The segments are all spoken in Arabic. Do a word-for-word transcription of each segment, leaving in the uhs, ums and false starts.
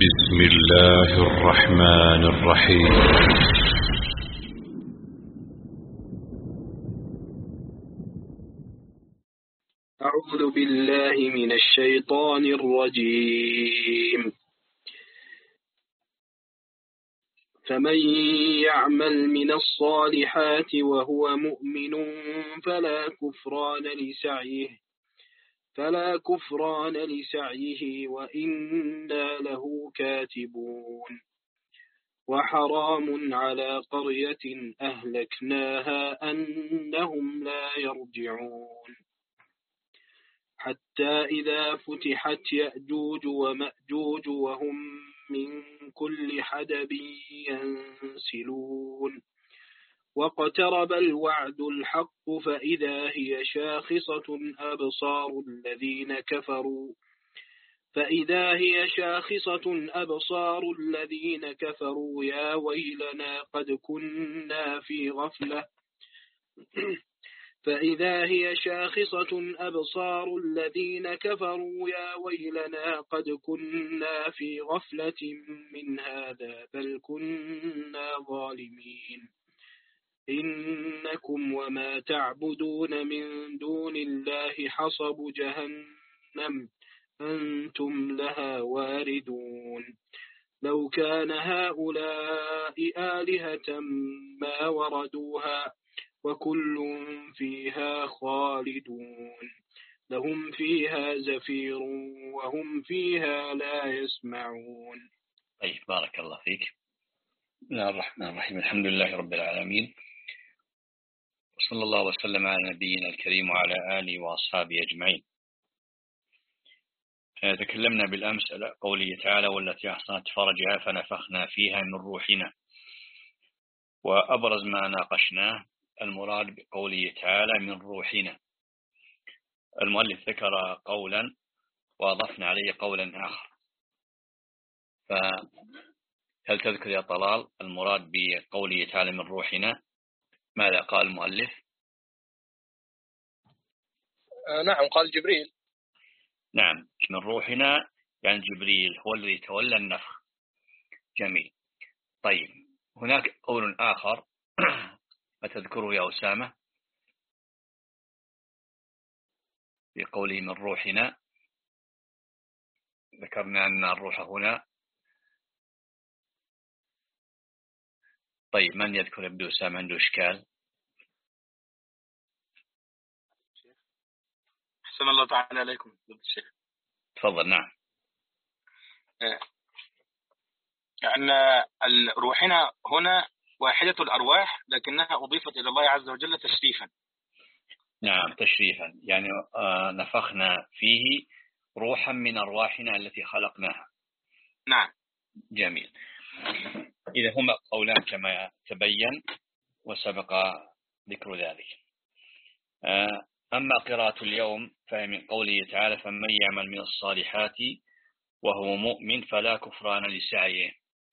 بسم الله الرحمن الرحيم. أعوذ بالله من الشيطان الرجيم. فمن يعمل من الصالحات وهو مؤمن فلا كفران لسعيه فلا كفران لسعيه وإنا له كاتبون. وحرام على قرية أهلكناها أنهم لا يرجعون. حتى إذا فتحت يأجوج ومأجوج وهم من كل حدب ينسلون. واقترب الوعد الحق فإذا هي شاخصة أبصار الذين كفروا فإذا هي شاخصة أبصار الذين كفروا يا ويلنا قد كنا في غفلة فإذا هي شاخصة أبصار الذين كفروا يا ويلنا قد كنا في غفلة من هذا بل كنا ظالمين. إنكم وما تعبدون من دون الله حصب جهنم أنتم لها واردون. لو كان هؤلاء آلهة ما وردوها وكل فيها خالدون. لهم فيها زفير وهم فيها لا يسمعون. طيب، بارك الله فيك. بسم الله الرحمن الرحيم. الحمد لله رب العالمين، وصلى الله وسلم على نبينا الكريم وعلى آله وأصحابه أجمعين. تكلمنا بالأمس على قوله تعالى: والتي أحصنت فرجها فنفخنا فيها من روحنا. وأبرز ما ناقشناه المراد بقوله تعالى من روحنا. المؤلف ذكر قولا وأضفنا عليه قولا آخر، فهل تذكر يا طلال المراد بقوله تعالى من روحنا؟ ماذا قال المؤلف؟ آه نعم، قال جبريل. نعم، من روحنا يعني جبريل هو الذي تولى النفخ. جميل. طيب، هناك قول آخر أتذكره يا أسامة في قوله من روحنا؟ ذكرنا أن الروح هنا. طيب، من يذكر؟ يبدو أسامة عنده إشكال. أحسن الله تعالى عليكم الشيخ. تفضل. نعم. أن روحنا هنا واحدة الأرواح لكنها أضيفت إلى الله عز وجل تشريفا. نعم، تشريفا، يعني آه نفخنا فيه روحا من أرواحنا التي خلقناها. نعم. جميل. إذا هما قولان كما تبين وسبق ذكر ذلك. آه أما قراءة اليوم فهي من قوله تعالى: فمن يعمل من الصالحات وهو مؤمن فلا كفران لسعيه.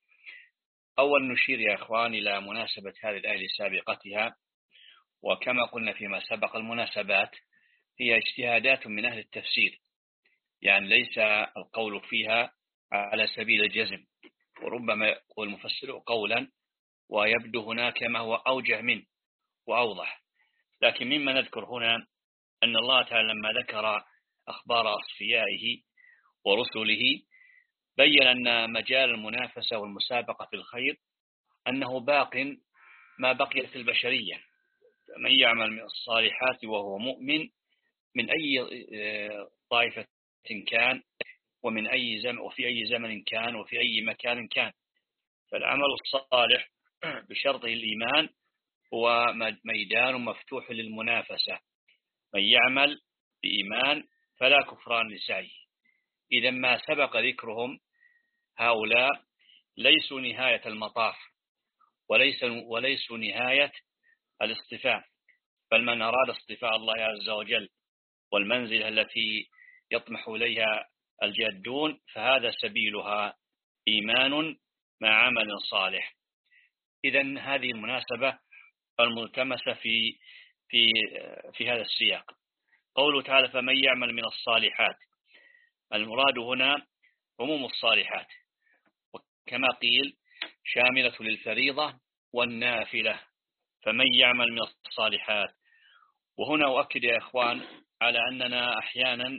أول نشير يا أخوان إلى مناسبة هذه الآية لسابقتها، وكما قلنا فيما سبق المناسبات هي اجتهادات من أهل التفسير، يعني ليس القول فيها على سبيل الجزم، وربما يقول المفسر قولا ويبدو هناك ما هو أوجه منه وأوضح. لكن مما نذكر هنا أن الله تعالى لما ذكر أخبار أصفيائه ورسله بيّن أن مجال المنافسة والمسابقة في الخير أنه باق ما بقيت البشرية. من يعمل من الصالحات وهو مؤمن من أي طائفة كان ومن أي زمن وفي أي زمن كان وفي أي مكان كان، فالعمل الصالح بشرطه الإيمان هو ميدان مفتوح للمنافسة. من يعمل بإيمان فلا كفران لسعيه. إذا ما سبق ذكرهم هؤلاء ليسوا نهاية المطاف وليس وليسوا نهاية الاصطفاء، بل من أراد اصطفاء الله عز وجل والمنزلة التي يطمح إليها الجادون فهذا سبيلها إيمان مع عمل صالح. إذن هذه المناسبة الملتمسة في في في هذا السياق. قوله تعالى: فمن يعمل من الصالحات، المراد هنا عموم الصالحات، كما قيل شاملة للفريضة والنافلة، فمن يعمل من الصالحات. وهنا أؤكد يا إخوان على أننا أحيانا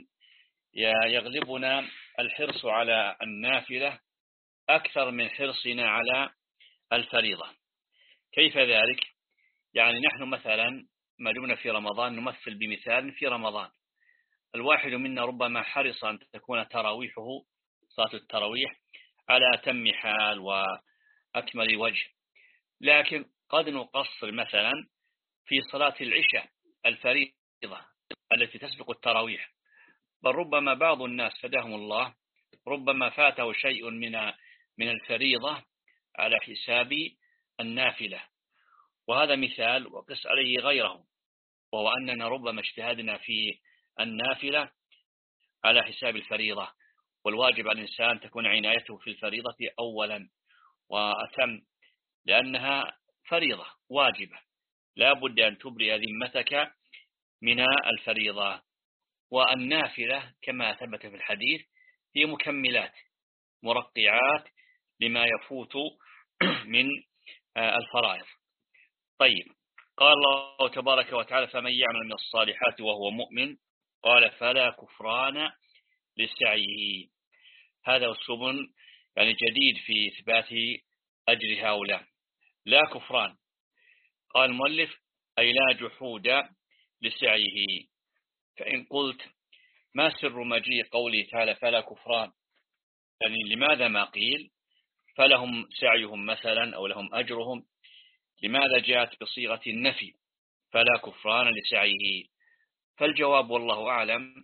يغلبنا الحرص على النافلة أكثر من حرصنا على الفريضة. كيف ذلك؟ يعني نحن مثلا ما دمنا في رمضان نمثل بمثال في رمضان، الواحد منا ربما حرص أن تكون تراويحه صلاة التراويح على أتم حال وأكمل وجه، لكن قد نقصر مثلا في صلاة العشاء الفريضة التي تسبق التراويح، بل ربما بعض الناس فداهم الله ربما فاته شيء من من الفريضة على حساب النافلة. وهذا مثال وقس عليه غيره، وهو أننا ربما اجتهدنا في النافلة على حساب الفريضة، والواجب على الإنسان تكون عنايته في الفريضة أولا وأتم، لأنها فريضة واجبة لا بد أن تبرئ ذمتك من الفريضة. والنافلة كما ثبت في الحديث هي مكملات مرقعات لما يفوت من الفرائض. طيب، قال الله تبارك وتعالى فمن يعمل من الصالحات وهو مؤمن قال فلا كفران لسعيه. هذا أسلوب يعني جديد في إثبات أجر هؤلاء، لا كفران. قال المؤلف أي لا جحود لسعيه. فإن قلت ما سر مجيء قوله تعالى فلا كفران، يعني لماذا ما قيل فلهم سعيهم مثلا أو لهم أجرهم؟ لماذا جاءت بصيغة النفي فلا كفران لسعيه؟ فالجواب والله أعلم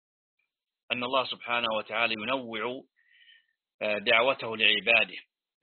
أن الله سبحانه وتعالى ينوع دعوته لعباده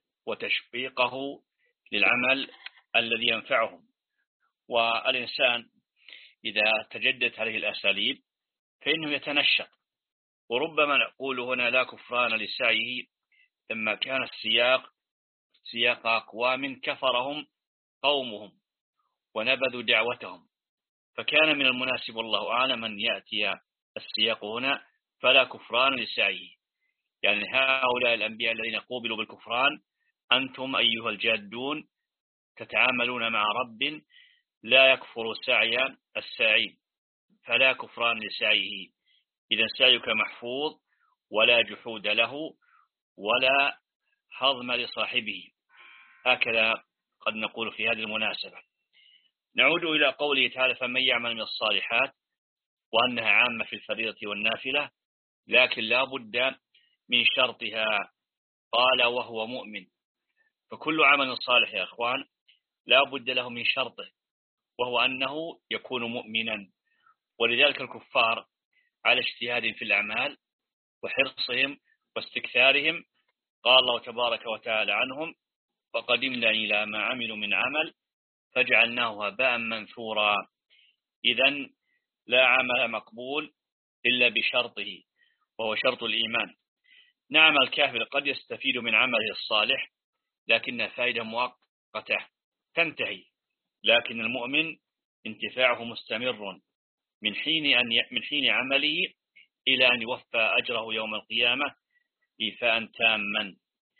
وتشويقه للعمل الذي ينفعهم. والإنسان إذا تجدت عليه الأساليب فإنه يتنشط. وربما نقول هنا لا كفران لسعيه لما كان السياق سياق أقوام كفرهم قومهم ونبذوا دعوتهم، فكان من المناسب والله أعلم أن يأتي السياق هنا فلا كفران لسعيه، يعني هؤلاء الأنبياء الذين قوبلوا بالكفران أنتم أيها الجادون تتعاملون مع رب لا يكفر سعي الساعين، فلا كفران لسعيه. إذا سعيك محفوظ ولا جحود له ولا هضم لصاحبه، هكذا قد نقول في هذه المناسبة. نعود إلى قوله تعالى فمن يعمل من الصالحات، وأنها عامة في الفريضة والنافلة، لكن لا بد من شرطها. قال وهو مؤمن، فكل عمل صالح يا أخوان لا بد له من شرطه، وهو أنه يكون مؤمنا. ولذلك الكفار على اجتهاد في الأعمال وحرصهم واستكثارهم قال الله تبارك وتعالى عنهم وقدمنا إلى ما عملوا من عمل فجعلناه هباء منثورا. إذن لا عمل مقبول إلا بشرطه، وهو شرط الإيمان. نعم الكافر قد يستفيد من عمله الصالح لكنها فائدة مؤقتة تنتهي، لكن المؤمن انتفاعه مستمر من حين أن من حين عمله إلى أن يوفى أجره يوم القيامة إيفاء تاما.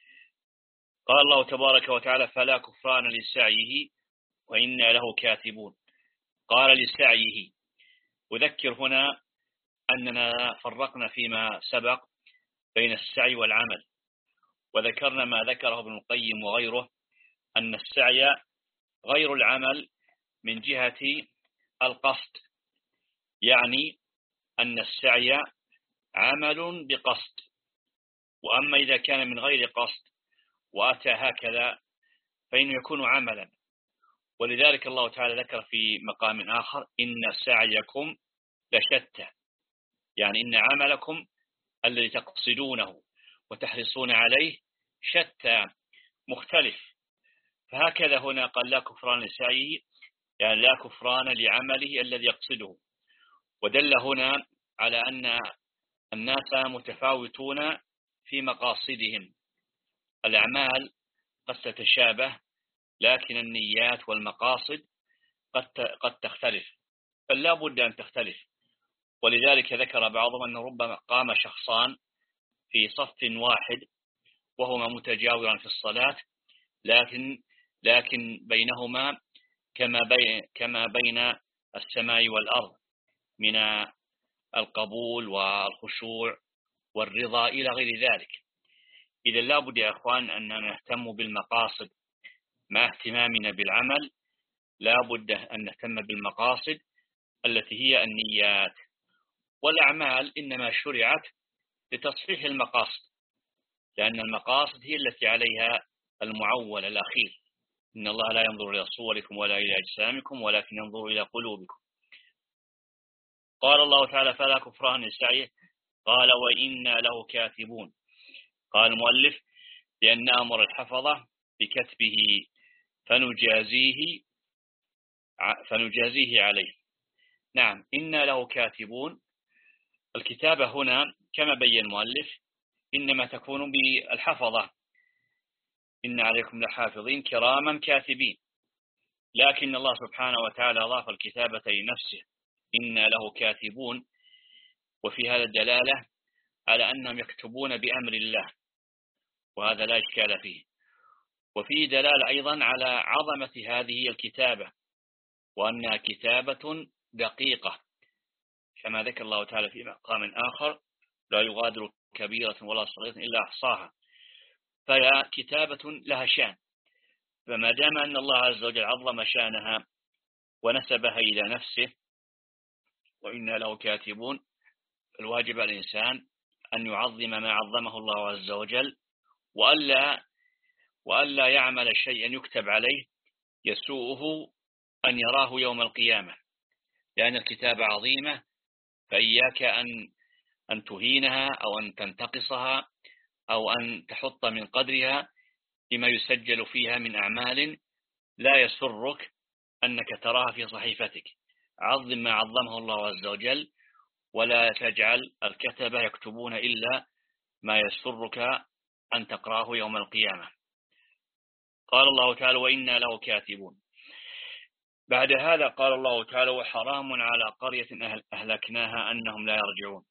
قال الله تبارك وتعالى فلا كفران لسعيه وإنا له كاتبون. قال لسعيه، أذكر هنا أننا فرقنا فيما سبق بين السعي والعمل، وذكرنا ما ذكره ابن القيم وغيره أن السعي غير العمل من جهة القصد، يعني أن السعي عمل بقصد، وأما إذا كان من غير قصد وأتى هكذا فإنه يكون عملا. ولذلك الله تعالى ذكر في مقام آخر إن سعيكم لشتى، يعني إن عملكم الذي تقصدونه وتحرصون عليه شتى مختلف. فهكذا هنا قال لا كفران لسعيه، يعني لا كفران لعمله الذي يقصده. ودل هنا على أن الناس متفاوتون في مقاصدهم، الأعمال قد تتشابه لكن النيات والمقاصد قد قد تختلف، فلا بد أن تختلف. ولذلك ذكر بعضهم أن ربما قام شخصان في صف واحد وهما متجاوران في الصلاة، لكن لكن بينهما كما بين كما بين السماء والأرض من القبول والخشوع والرضا إلى غير ذلك. إذا لا بد يا أخوان أن نهتم بالمقاصد مع اهتمامنا بالعمل، لا بد أن نهتم بالمقاصد التي هي النيات، والأعمال إنما شرعت لتصحيح المقاصد، لأن المقاصد هي التي عليها المعول الأخير: إن الله لا ينظر إلى صوركم ولا إلى أجسامكم ولكن ينظر إلى قلوبكم. قال الله تعالى: فلا كفران لسعيه، قال: وإنا له كاتبون. قال المؤلف: لأن أمر الحفظة بكتبه فنجازيه فنجازيه عليه. نعم، إنا له كاتبون. الكتابة هنا كما بين المؤلف إنما تكون بالحفظة: إن عليكم لحافظين كراما كاتبين، لكن الله سبحانه وتعالى أضاف الكتابة لنفسه: إنا له كاتبون. وفي هذا الدلالة على أنهم يكتبون بأمر الله، وهذا لا إشكال فيه. وفي دلالة أيضا على عظمة هذه الكتابة، وأنها كتابة دقيقة، كما ذكر الله تعالى في مقام آخر: لا يغادر كبيرة ولا صغيرة إلا أحصاها. فهي كتابة لها شان، فما دام أن الله عز وجل عظم شانها ونسبها إلى نفسه وإنا له كاتبون، الواجب على الإنسان أن يعظم ما عظمه الله عز وجل، وألا وألا يعمل شيئا يكتب عليه يسوءه أن يراه يوم القيامة، لأن الكتابة عظيمة، فإياك أن أن تهينها أو أن تنتقصها أو أن تحط من قدرها بما يسجل فيها من أعمال لا يسرك أنك تراها في صحيفتك. عظم ما عظمه الله عز وجل، ولا تجعل الكتبة يكتبون إلا ما يسرك أن تقراه يوم القيامة. قال الله تعالى: وإنا له كاتبون. بعد هذا قال الله تعالى: وحرام على قرية أهلكناها أنهم لا يرجعون.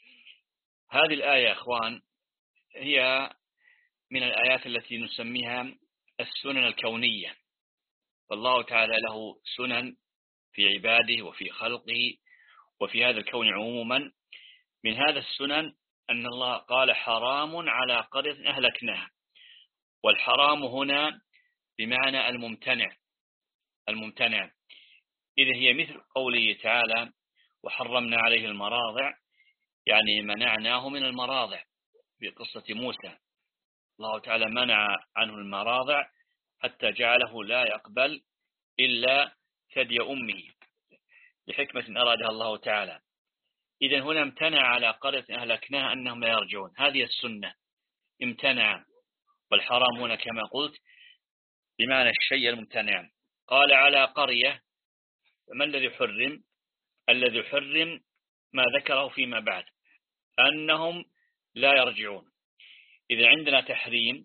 هذه الآية يا أخوان هي من الآيات التي نسميها السنن الكونية، والله تعالى له سنن في عباده وفي خلقه وفي هذا الكون عموما. من هذا السنن أن الله قال: حرام على قرية أهلكناها. والحرام هنا بمعنى الممتنع الممتنع إذا هي مثل قوله تعالى: وحرمنا عليه المراضع، يعني منعناه من المراضع. في قصة موسى الله تعالى منع عنه المراضع حتى جعله لا يقبل إلا ثدي أمه لحكمة أرادها الله تعالى. إذن هنا امتنع على قرية أهلكناها أنهم لا يرجعون، هذه السنة امتنع. والحرام هنا كما قلت بمعنى الشيء الممتنع. قال على قرية، ما الذي حرم؟ الذي حرم ما ذكره فيما بعد أنهم لا يرجعون. إذا عندنا تحريم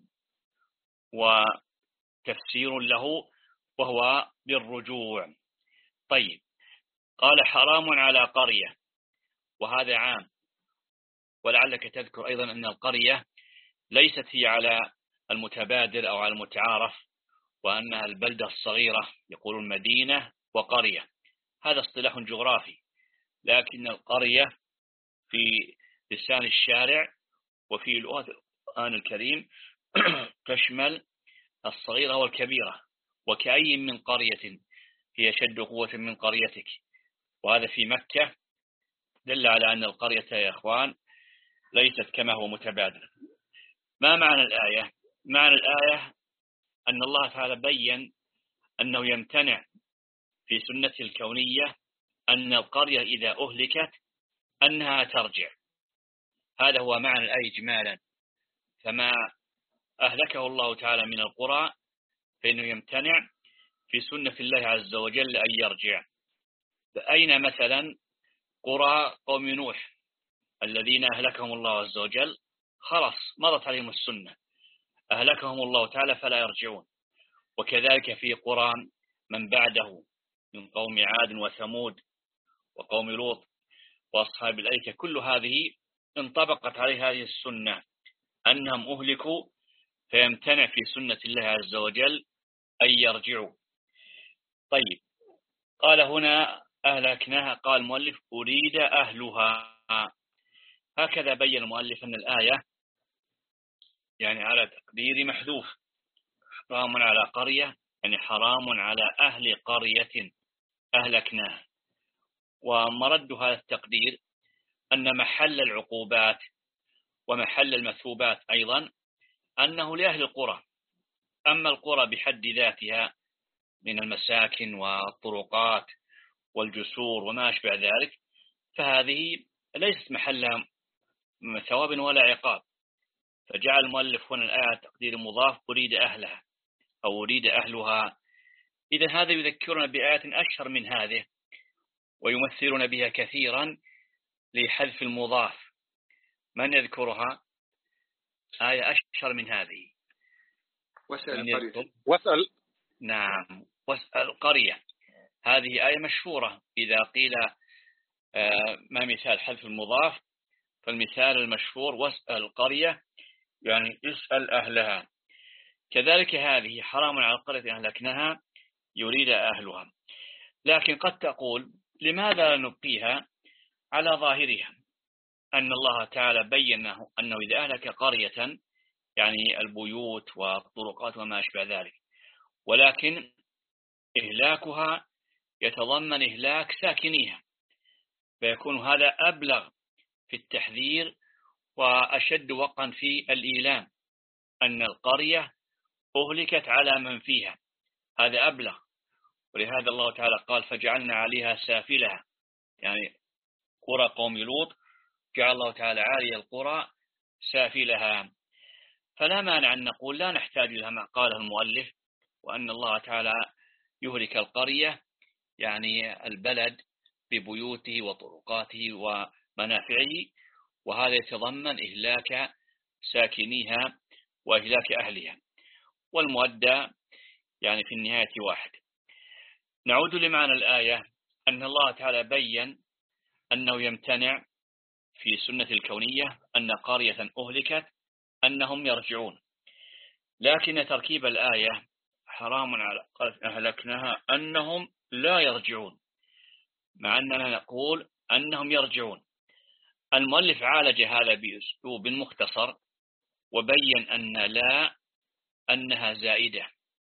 وتفسير له وهو بالرجوع. طيب، قال حرام على قرية، وهذا عام، ولعلك تذكر أيضا أن القرية ليست هي على المتبادر أو على المتعارف، وأنها البلدة الصغيرة، يقولون مدينة وقرية، هذا اصطلاح جغرافي. لكن القرية في لسان الشارع وفي لغة القرآن الكريم تشمل الصغيرة والكبيرة. وكأي من قرية هي شد قوة من قريتك، وهذا في مكة دل على أن القرية يا إخوان ليست كما هو متبادر. ما معنى الآية؟ معنى الآية أن الله تعالى بيّن أنه يمتنع في سنة الكونية أن القرية إذا أهلكت أنها ترجع. هذا هو معنى الآية إجمالا. فما أهلكه الله تعالى من القرى فإنه يمتنع في سنة الله عز وجل أن يرجع. فأين مثلا قرى قوم نوح الذين أهلكهم الله عز وجل؟ خلاص مضت عليهم السنة، أهلكهم الله تعالى فلا يرجعون. وكذلك في قرى من بعده من قوم عاد وثمود وقوم لوط وأصحاب الأيكة، كل هذه انطبقت عليه هذه السنة أنهم أهلكوا فيمتنع في سنة الله عز وجل أن يرجعوا. طيب، قال هنا أهلكناها، قال المؤلف أريد أهلها. هكذا بين المؤلف أن الآية يعني على تقدير محذوف، حرام على قرية يعني حرام على أهل قرية أهلكناها. ومرد هذا التقدير أن محل العقوبات ومحل المثوبات أيضا أنه لأهل القرى. أما القرى بحد ذاتها من المساكن والطرقات والجسور وما أشبه ذلك، فهذه ليست محلها ثواب ولا عقاب. فجعل المؤلف هنا الآية تقدير مضاف أريد أهلها أو أريد أهلها. إذا هذا يذكرنا بآيات أشهر من هذه ويمثلون بها كثيرا لحذف المضاف. من يذكرها؟ آية أشهر من هذه. واسأل القرية. واسأل. نعم، واسأل القرية. هذه آية مشهورة. إذا قيل ما مثال حذف المضاف، فالمثال المشهور واسأل القرية يعني اسأل أهلها. كذلك هذه حرام على القرية أهلكناها يريد أهلها. لكن قد تقول لماذا نبقيها على ظاهرها؟ أن الله تعالى بينه أنه إذا أهلك قرية يعني البيوت والطرقات وما أشبه ذلك، ولكن إهلاكها يتضمن إهلاك ساكنيها، فيكون هذا أبلغ في التحذير وأشد وقعا في الإيلام، أن القرية أهلكت على من فيها، هذا أبلغ. ولهذا الله تعالى قال فجعلنا عليها سافلها، يعني قرى قوم لوط جعل الله تعالى عالي القرى سافلها. فلا مانع أن نقول لا نحتاج إلى ما قاله المؤلف، وأن الله تعالى يهلك القرية يعني البلد ببيوته وطرقاته ومنافعه، وهذا يتضمن إهلاك ساكنيها وإهلاك أهلها، والمؤدى يعني في النهاية واحد. نعود لمعنى الآية، أن الله تعالى بيّن أنه يمتنع في سنة الكونية أن قرية أهلكت أنهم يرجعون، لكن تركيب الآية حرام على قرية أهلكناها أنهم لا يرجعون، مع أننا نقول أنهم يرجعون. المؤلف عالج هذا بأسلوب مختصر وبين أن لا أنها زائدة،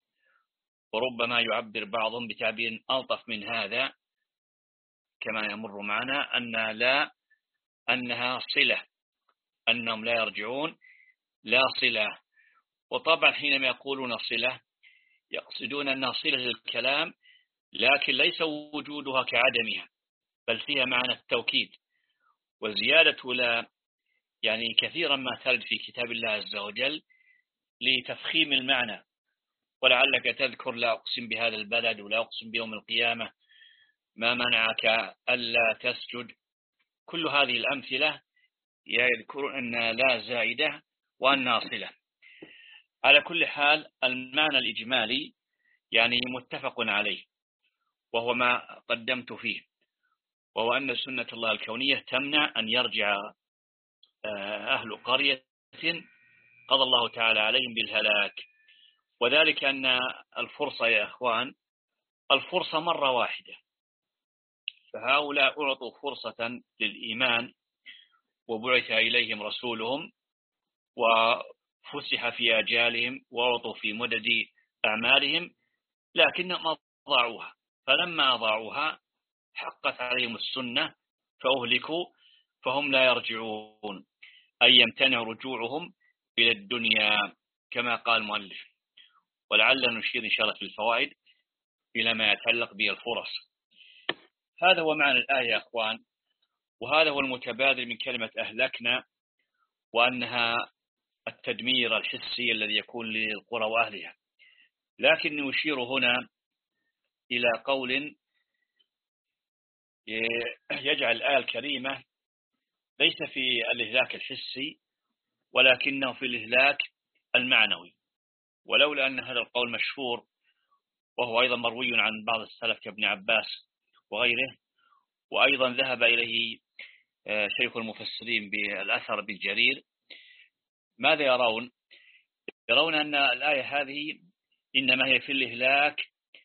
وربما يعبر بعضهم بتعبير ألطف من هذا كما يمر معنا، أن لا أنها صلة، أنهم لا يرجعون لا صلة. وطبعا حينما يقولون صلة يقصدون أنها صلة للكلام، لكن ليس وجودها كعدمها، بل فيها معنى التوكيد. وزيادة لا يعني كثيرا ما ترد في كتاب الله عز وجل لتفخيم المعنى، ولعلك تذكر لا أقسم بهذا البلد ولا أقسم بيوم القيامة، ما منعك ألا تسجد. كل هذه الأمثلة يذكر أن لا زائدة وأنها صلة. على كل حال المعنى الإجمالي يعني متفق عليه، وهو ما قدمت فيه، وهو أن سنة الله الكونية تمنع أن يرجع أهل قرية قضى الله تعالى عليهم بالهلاك. وذلك أن الفرصة يا أخوان الفرصة مرة واحدة، فهؤلاء أعطوا فرصة للإيمان وبعث إليهم رسولهم وفسح في آجالهم وأعطوا في مدد أعمالهم، لكنهم أضاعوها. فلما أضاعوها حقت عليهم السنة فأهلكوا، فهم لا يرجعون، أي يمتنع رجوعهم إلى الدنيا كما قال المؤلف. ولعل نشير إن شاء الله في الفوائد إلى ما يتعلق بالفرص. هذا هو معنى الآية يا أخوان، وهذا هو المتبادل من كلمة أهلكنا، وأنها التدمير الحسي الذي يكون للقرى وأهلها. لكن نشير هنا إلى قول يجعل الآية الكريمة ليس في الإهلاك الحسي ولكنه في الإهلاك المعنوي. ولولا أن هذا القول مشهور، وهو أيضا مروي عن بعض السلف كابن عباس وغيره، وأيضا ذهب إليه شيخ المفسرين بالأثر بالجرير، ماذا يرون؟ يرون أن الآية هذه إنما هي في الإهلاك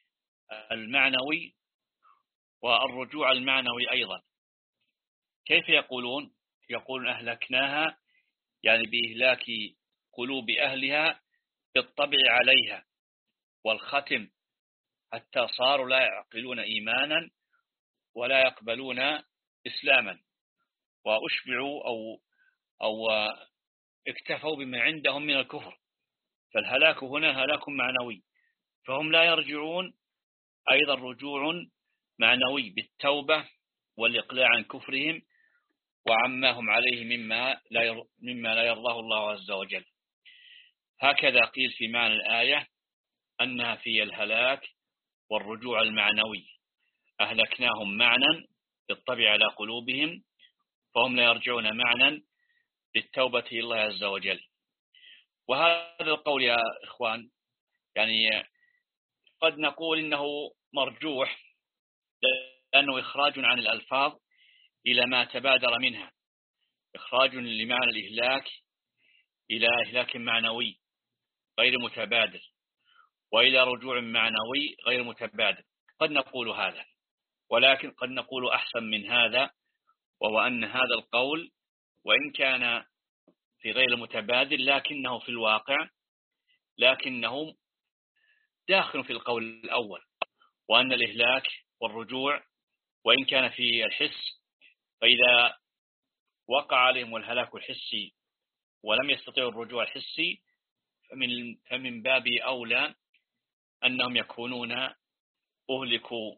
المعنوي والرجوع المعنوي أيضا. كيف يقولون؟ يقولون أهلكناها يعني بإهلاك قلوب أهلها بالطبع عليها والختم، حتى صاروا لا يعقلون إيمانا ولا يقبلون إسلاما، وأشبعوا أو, أو اكتفوا بما عندهم من الكفر. فالهلاك هنا هلاك معنوي، فهم لا يرجعون، أيضا رجوع معنوي بالتوبة والإقلاع عن كفرهم وعما هم عليه مما لا مما لا يرضاه الله عز وجل. هكذا قيل في معنى الآية أنها في الهلاك والرجوع المعنوي، أهلكناهم معنى بالطبع على قلوبهم فهم لا يرجعون معنى بالتوبة إلى الله عز وجل. وهذا القول يا إخوان يعني قد نقول إنه مرجوح، لأنه إخراج عن الألفاظ إلى ما تبادر منها، إخراج لمعنى الإهلاك إلى إهلاك معنوي غير متبادل، وإلى رجوع معنوي غير متبادل. قد نقول هذا، ولكن قد نقول أحسن من هذا، وهو أن هذا القول وإن كان في غير متبادل لكنه في الواقع لكنه داخل في القول الأول، وأن الإهلاك والرجوع وإن كان في الحس، فإذا وقع عليهم الهلاك الحسي ولم يستطيعوا الرجوع الحسي فمن, فمن باب أولى أنهم يكونون أهلكوا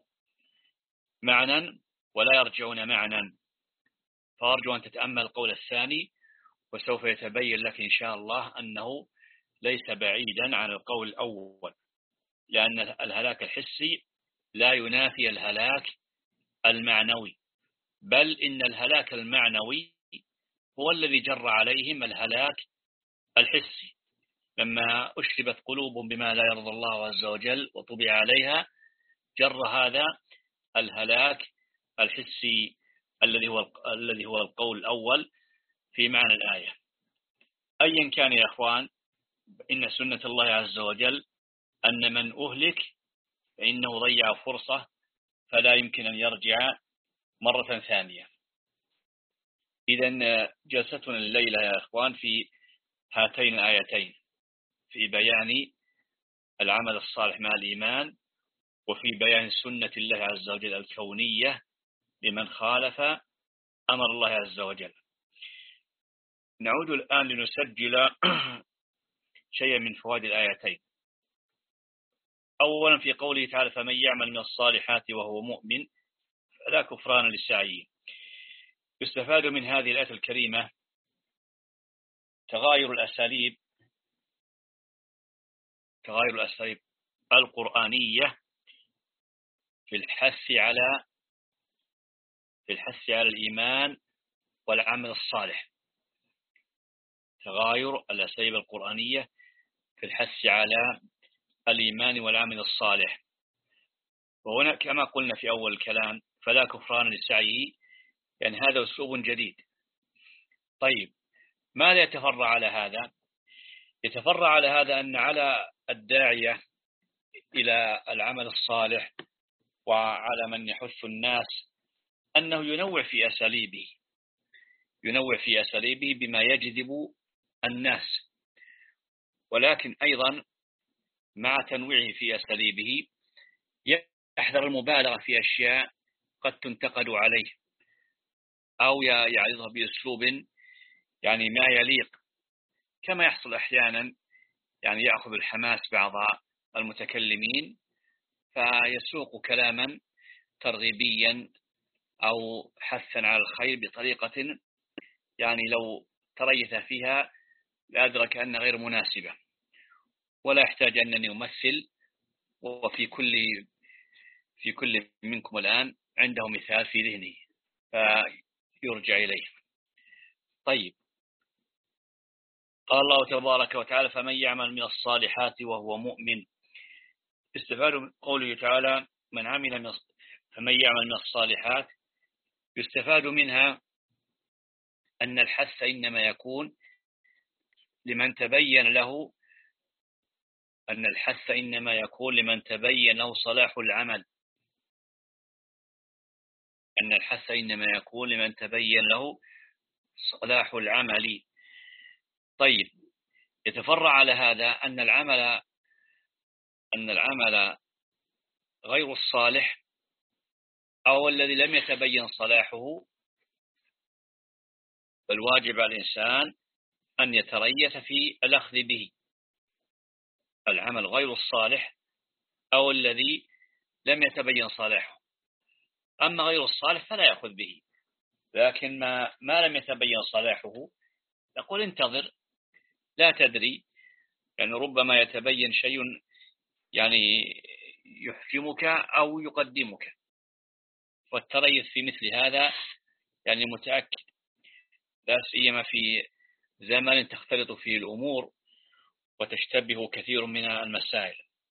معنى ولا يرجعون معنى. فأرجو أن تتأمل القول الثاني، وسوف يتبين لك إن شاء الله أنه ليس بعيدا عن القول الأول، لأن الهلاك الحسي لا ينافي الهلاك المعنوي، بل إن الهلاك المعنوي هو الذي جر عليهم الهلاك الحسي، لما أشربت قلوبهم بما لا يرضى الله عز وجل وطبع عليها جر هذا الهلاك الحسي الذي هو الذي هو القول الأول في معنى الآية. أيا كان يا أخوان، إن سنة الله عز وجل أن من أهلك فإنه ضيع فرصة فلا يمكن أن يرجع مرة ثانية. إذن جلستنا الليلة يا أخوان في هاتين الآيتين، في بيان العمل الصالح مع الإيمان، وفي بيان سنة الله عز وجل الكونية لمن خالف أمر الله عز وجل. نعود الآن لنسجل شيئا من فوائد الآيتين. أولا في قوله تعالى فمن يعمل من الصالحات وهو مؤمن فلا كفران لسعيه. يستفاد من هذه الآية الكريمة تغاير الأساليب تغاير الأساليب القرآنية في الحث على في الحث على الإيمان والعمل الصالح. تغاير الأساليب القرآنية في الحث على الإيمان والعمل الصالح. وهنا كما قلنا في أول الكلام فلا كفران لسعيه، يعني هذا أسلوب جديد. طيب ماذا يتفرع على هذا؟ يتفرع على هذا أن على الداعية إلى العمل الصالح وعلى من يحث الناس أنه ينوع في أساليبه ينوع في أساليبه بما يجذب الناس، ولكن أيضا مع تنويعه في أساليبه يحذر المبالغة في أشياء قد تنتقد عليه، أو يعرضها بأسلوب يعني ما يليق، كما يحصل أحيانا يعني يأخذ الحماس بعض المتكلمين فيسوق كلاما ترغيبيا أو حثا على الخير بطريقة يعني لو تريث فيها لأدرك أنها غير مناسبة، ولا يحتاج أنني أمثل، وفي كل في كل منكم الآن عنده مثال في ذهنه فيرجع إليه. طيب قال الله تبارك وتعالى فمن يعمل من الصالحات وهو مؤمن. استفاد من قوله تعالى من عمل من فمن يعمل من الصالحات، يستفاد منها أن الحث إنما يكون لمن تبين له أن الحث إنما يكون لمن تبين له صلاح العمل أن الحث إنما يكون لمن تبين له صلاح العمل. طيب، يتفرع على هذا أن العمل أن العمل غير الصالح أو الذي لم يتبين صلاحه، فالواجب على الإنسان أن يتريث في الأخذ به. العمل غير الصالح أو الذي لم يتبين صلاحه، أما غير الصالح فلا يأخذ به. لكن ما, ما لم يتبين صلاحه نقول انتظر، لا تدري، يعني ربما يتبين شيء يعني يحكمك أو يقدمك، والتريث في مثل هذا يعني متأكد، لا سيما في زمن تختلط فيه الأمور وتشتبه كثير من المسائل.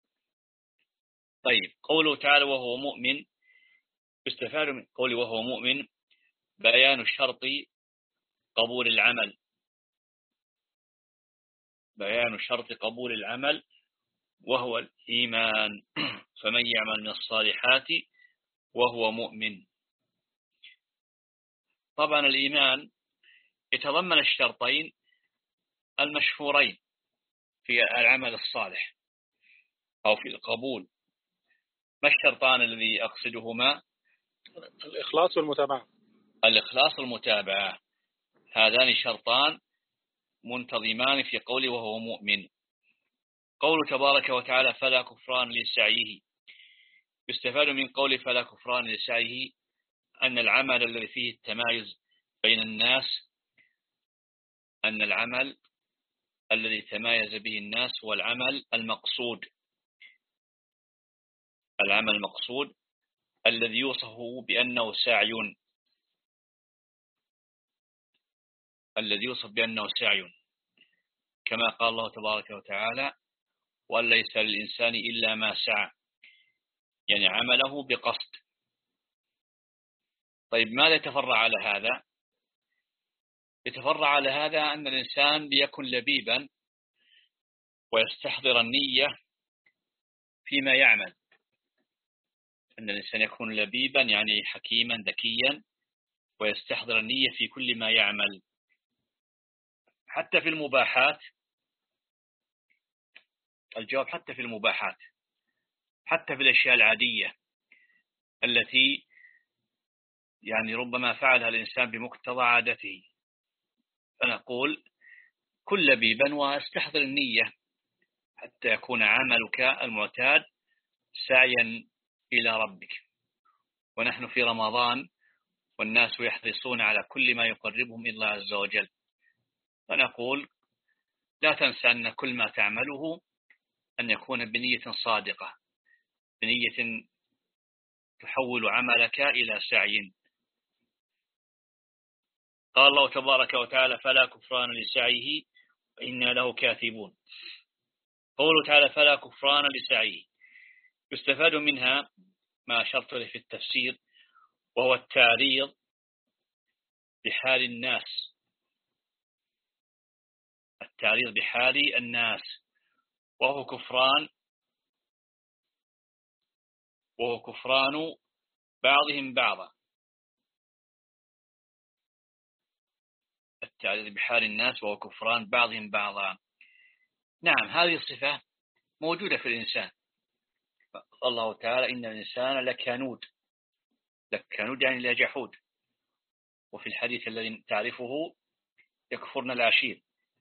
طيب، قوله تعالى وهو مؤمن، يستفاد من قوله وهو مؤمن بيان الشرط قبول العمل بيان شرط قبول العمل وهو الإيمان. فمن يعمل من الصالحات وهو مؤمن. طبعا الإيمان يتضمن الشرطين المشهورين في العمل الصالح أو في القبول. ما الشرطان الذي أقصدهما؟ الإخلاص والمتابعة. الإخلاص والمتابعة، هذان شرطان منتظمان في قوله وهو مؤمن. قوله تبارك وتعالى فلا كفران لسعيه، يستفاد من قوله فلا كفران لسعيه أن العمل الذي فيه التمايز بين الناس أن العمل الذي تمايز به الناس هو العمل المقصود العمل المقصود الذي يوصف بأنه سعي الذي يوصف بأنه سعي كما قال الله تبارك وتعالى وليس للإنسان إلا ما سعى، يعني عمله بقصد. طيب، ماذا يتفرع على هذا؟ يتفرع على هذا أن الإنسان ليكن لبيبا ويستحضر النية فيما يعمل. أن الإنسان يكون لبيبا يعني حكيما ذكيا ويستحضر النية في كل ما يعمل، حتى في المباحات. الجواب حتى في المباحات، حتى في الأشياء العادية التي يعني ربما فعلها الإنسان بمقتضى عادته، فنقول كن لبيبا واستحضر النية حتى يكون عملك المعتاد سعيا إلى ربك. ونحن في رمضان والناس يحرصون على كل ما يقربهم إلى الله عز وجل، فنقول لا تنسى أن كل ما تعمله أن يكون بنية صادقة، بنية تحول عملك إلى سعي. قال الله تبارك وتعالى فلا كفران لسعيه وإنا له كاتبون. قوله تعالى فلا كفران لسعيه يستفاد منها ما شرط له في التفسير، وهو التعريض بحال الناس التعريض بحال الناس وهو كفران وهو كفران بعضهم بعضا. التعريض بحال الناس وهو كفران بعضهم بعضا. نعم، هذه الصفة موجودة في الإنسان. الله تعالى إن الإنسان لكنود لكنود يعني لجحود. وفي الحديث الذي تعرفه يكفرن العشير.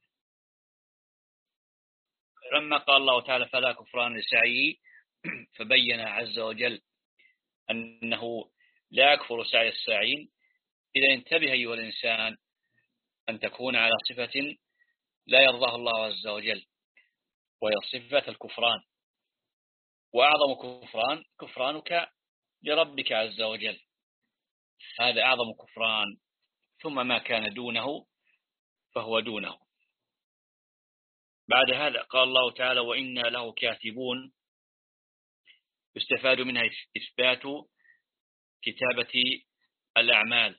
لما قال الله تعالى فلا كفران لسعيه فبين عز وجل أنه لا يكفر سعي الساعين. إذا انتبه أيها الإنسان أن تكون على صفة لا يرضاها الله عز وجل، وهي صفة الكفران. وأعظم كفران كفرانك لربك عز وجل، هذا أعظم كفران، ثم ما كان دونه فهو دونه. بعد هذا قال الله تعالى وإنا له كاتبون، يستفاد منها إثبات كتابة الأعمال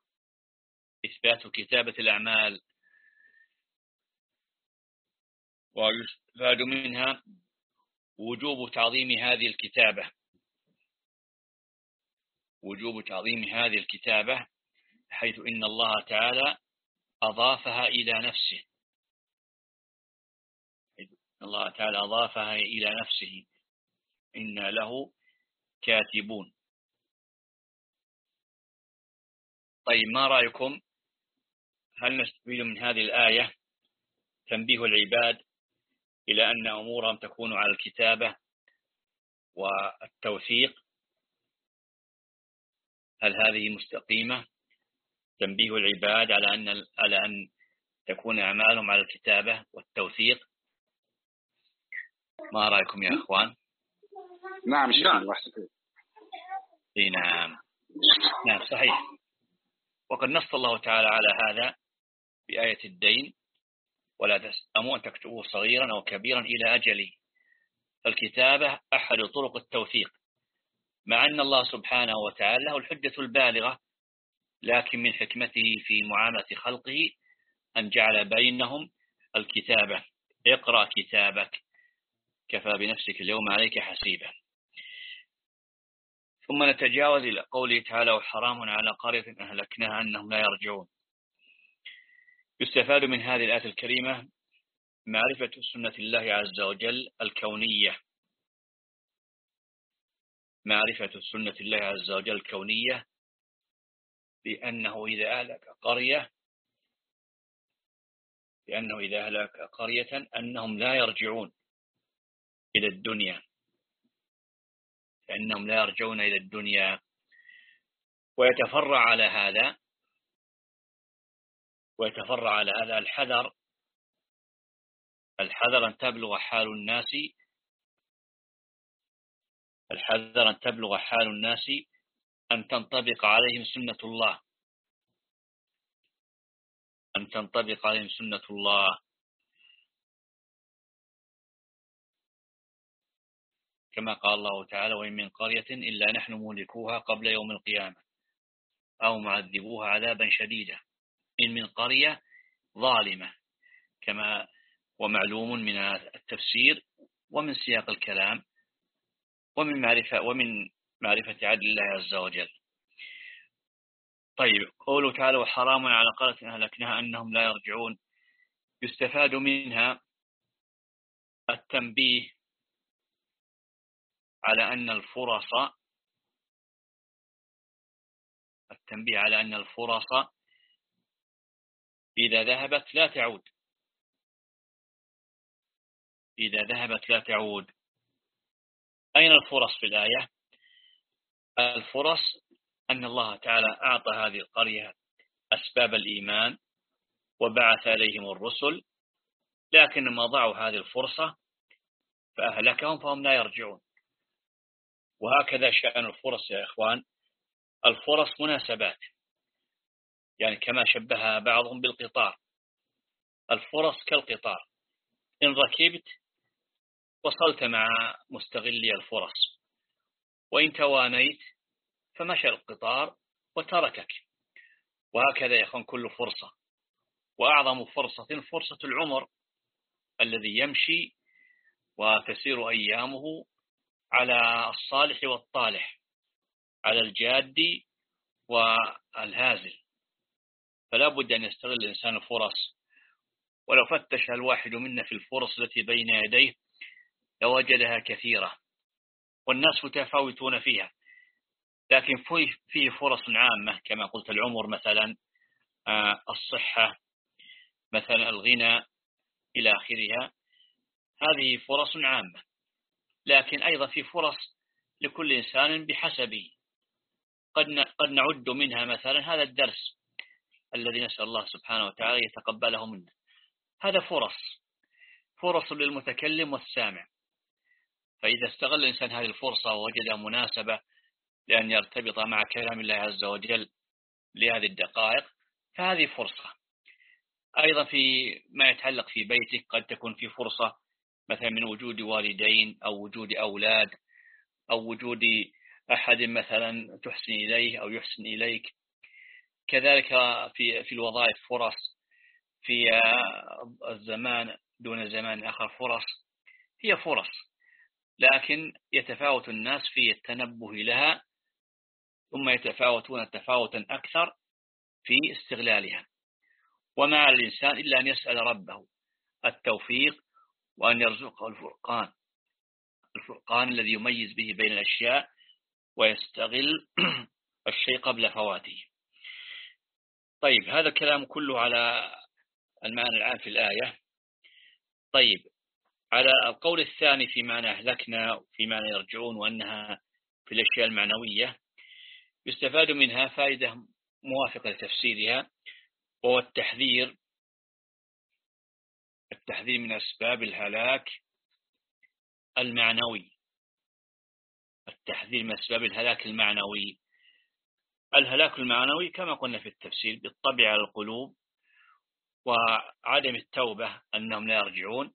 إثبات كتابة الأعمال ويستفاد منها وجوب تعظيم هذه الكتابة وجوب تعظيم هذه الكتابة حيث إن الله تعالى أضافها إلى نفسه الله تعالى أضافها إلى نفسه إن له كاتبون. طيب ما رأيكم؟ هل نستفيد من هذه الآية تنبيه العباد إلى أن أمورهم تكون على الكتابة والتوثيق؟ هل هذه مستقيمة؟ تنبيه العباد على أن على أن تكون أعمالهم على الكتابة والتوثيق. ما رأيكم يا أخوان؟ نعم شيخنا. نعم نعم صحيح. وقد نص الله تعالى على هذا بآية الدين: ولا تسأموا أن تكتبوه صغيرا أو كبيرا إلى أجله. الكتابة أحد طرق التوثيق، مع أن الله سبحانه وتعالى له الحجة البالغة، لكن من حكمته في معاملة خلقه أن جعل بينهم الكتابة. اقرأ كتابك كفى بنفسك اليوم عليك حسيبا. ثم نتجاوز إلى قوله تعالى: وحرام على قرية أهلكناها أنهم لا يرجعون. يستفاد من هذه الآية الكريمة معرفة سنة الله عز وجل الكونية معرفة سنة الله عز وجل الكونية بأنه إذا أهلك قرية لأنه إذا أهلك قرية أنهم لا يرجعون إلى الدنيا فإنهم لا يرجعون إلى الدنيا. ويتفرع على هذا ويتفرع على هذا الحذر الحذر أن تبلغ حال الناس الحذر أن تبلغ حال الناس أن تنطبق عليهم سنة الله أن تنطبق عليهم سنة الله كما قال الله تعالى: وإن من قرية إلا نحن مهلكوها قبل يوم القيامة أو معذبوها عذابا شديدا. إن من قرية ظالمة، كما ومعلوم من التفسير ومن سياق الكلام ومن معرفة ومن معرفة عدل الله عز وجل. طيب، قوله تعالى: وحرام على قرية أهلكناها أنهم لا يرجعون. يستفاد منها التنبيه على أن الفرص التنبيه على أن الفرص إذا ذهبت لا تعود إذا ذهبت لا تعود. أين الفرص في الآية؟ الفرص أن الله تعالى أعطى هذه القرية أسباب الإيمان وبعث إليهم الرسل، لكنما ضعوا هذه الفرصة فأهلكهم فهم لا يرجعون. وهكذا شأن الفرص يا إخوان. الفرص مناسبات، يعني كما شبهها بعضهم بالقطار. الفرص كالقطار، إن ركبت وصلت مع مستغلي الفرص، وإن توانيت فمشى القطار وتركك. وهكذا يكون كل فرصة، وأعظم فرصة فرصة العمر الذي يمشي وتسير أيامه على الصالح والطالح، على الجاد والهازل. فلا بد أن يستغل الإنسان الفرص. ولو فتش الواحد منا في الفرص التي بين يديه لوجدها كثيرة، والناس متفاوتون فيها، لكن فيه فرص عامة كما قلت: العمر مثلا، الصحة مثلا، الغنى إلى آخرها. هذه فرص عامة، لكن أيضا في فرص لكل إنسان بحسبه. قد قد نعد منها مثلا هذا الدرس الذي نسأل الله سبحانه وتعالى يتقبله منا. هذا فرص فرص للمتكلم والسامع. فإذا استغل الإنسان هذه الفرصة ووجد مناسبة لأن يرتبط مع كلام الله عز وجل لهذه الدقائق فهذه فرصة. أيضا في ما يتعلق في بيتك قد تكون في فرصة مثلا من وجود والدين أو وجود أولاد أو وجود أحد مثلا تحسن إليه أو يحسن إليك. كذلك في في الوظائف فرص، في الزمان دون زمان آخر فرص، هي فرص، لكن يتفاوت الناس في التنبه لها، ثم يتفاوتون تفاوتا أكثر في استغلالها. وما على الإنسان إلا أن يسأل ربه التوفيق وأن يرزقه الفرقان، الفرقان الذي يميز به بين الأشياء ويستغل الشيء قبل فواته. طيب، هذا الكلام كله على المعنى العام في الآية. طيب، على القول الثاني في معنى أهلكنا وفي معنى يرجعون وأنها في الأشياء المعنوية، يستفاد منها فائدة موافقة لتفسيرها، وهو التحذير التحذير من أسباب الهلاك المعنوي. التحذير من أسباب الهلاك المعنوي. الهلاك المعنوي كما قلنا في التفسير بالطبع على القلوب وعدم التوبة أنهم لا يرجعون،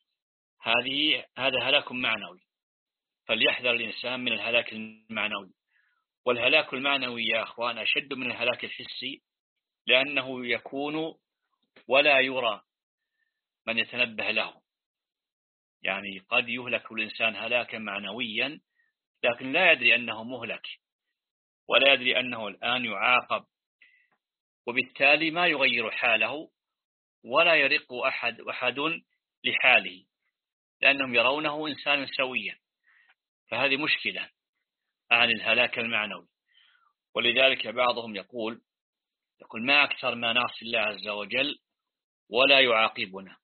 هذه هذا هلاك معنوي، فليحذر الإنسان من الهلاك المعنوي. والهلاك المعنوي يا أخوان أشد من الهلاك الحسي، لأنه يكون ولا يرى من يتنبه له. يعني قد يهلك الإنسان هلاكا معنويا لكن لا يدري أنه مهلك، ولا يدري أنه الآن يعاقب، وبالتالي ما يغير حاله ولا يرق أحد أحد لحاله، لأنهم يرونه إنسانا سويا. فهذه مشكلة عن الهلاك المعنوي. ولذلك بعضهم يقول يقول ما أكثر ما نعصي الله عز وجل ولا يعاقبنا،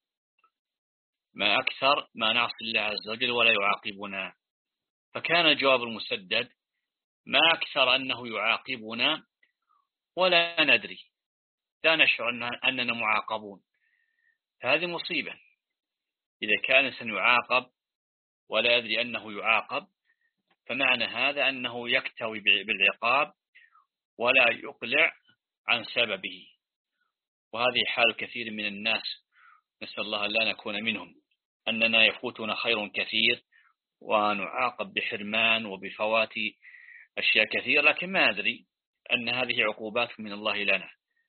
ما أكثر ما نعصي الله عز وجل ولا يعاقبنا. فكان الجواب المسدد ما أكثر أنه يعاقبنا ولا ندري، لا نشعر أننا معاقبون. فهذه مصيبة. إذا كان سنعاقب ولا يدري أنه يعاقب، فمعنى هذا أنه يكتوي بالعقاب ولا يقلع عن سببه. وهذه حال كثير من الناس، نسأل الله لا نكون منهم، أننا يفوتنا خير كثير ونعاقب بحرمان وبفوات أشياء كثيرة، لكن ما أدري أن هذه عقوبات من الله لنا.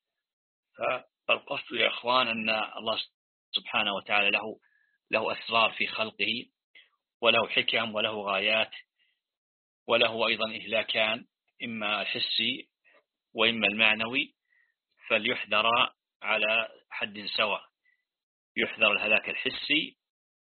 فالقصد يا أخوان أن الله سبحانه وتعالى له له أسرار في خلقه، وله حكم وله غايات، وله أيضا إهلاكان، إما الحسي وإما المعنوي، فليحذر على حد سواء. يحذر الهلاك الحسي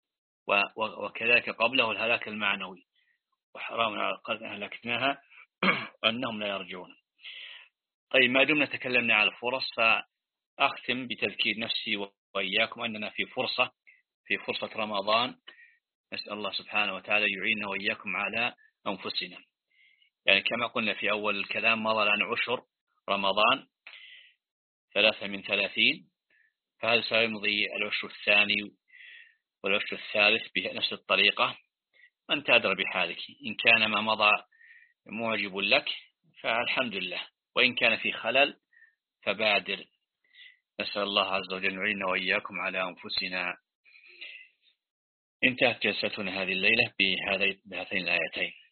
وكذلك قبله الهلاك المعنوي. وحرام على القرن أهلكناها أنهم لا يرجعون. طيب، ما دمنا تكلمنا على الفرص، فأختم بتذكير نفسي وإياكم أننا في فرصة في فرصة رمضان. نسأل الله سبحانه وتعالى يعيننا وإياكم على أنفسنا. يعني كما قلنا في أول الكلام، مضى الآن عشر رمضان، ثلاثة من ثلاثين، فهذا سيمضي العشر الثاني والعشر الثالث بنفس الطريقة. أنت أدرى بحالك، إن كان ما مضى معجب لك فالحمد لله، وإن كان في خلل فبادر. نسأل الله عز وجل يعيننا وإياكم على أنفسنا. انتهت جلستنا هذه الليلة بهذين الآيتين.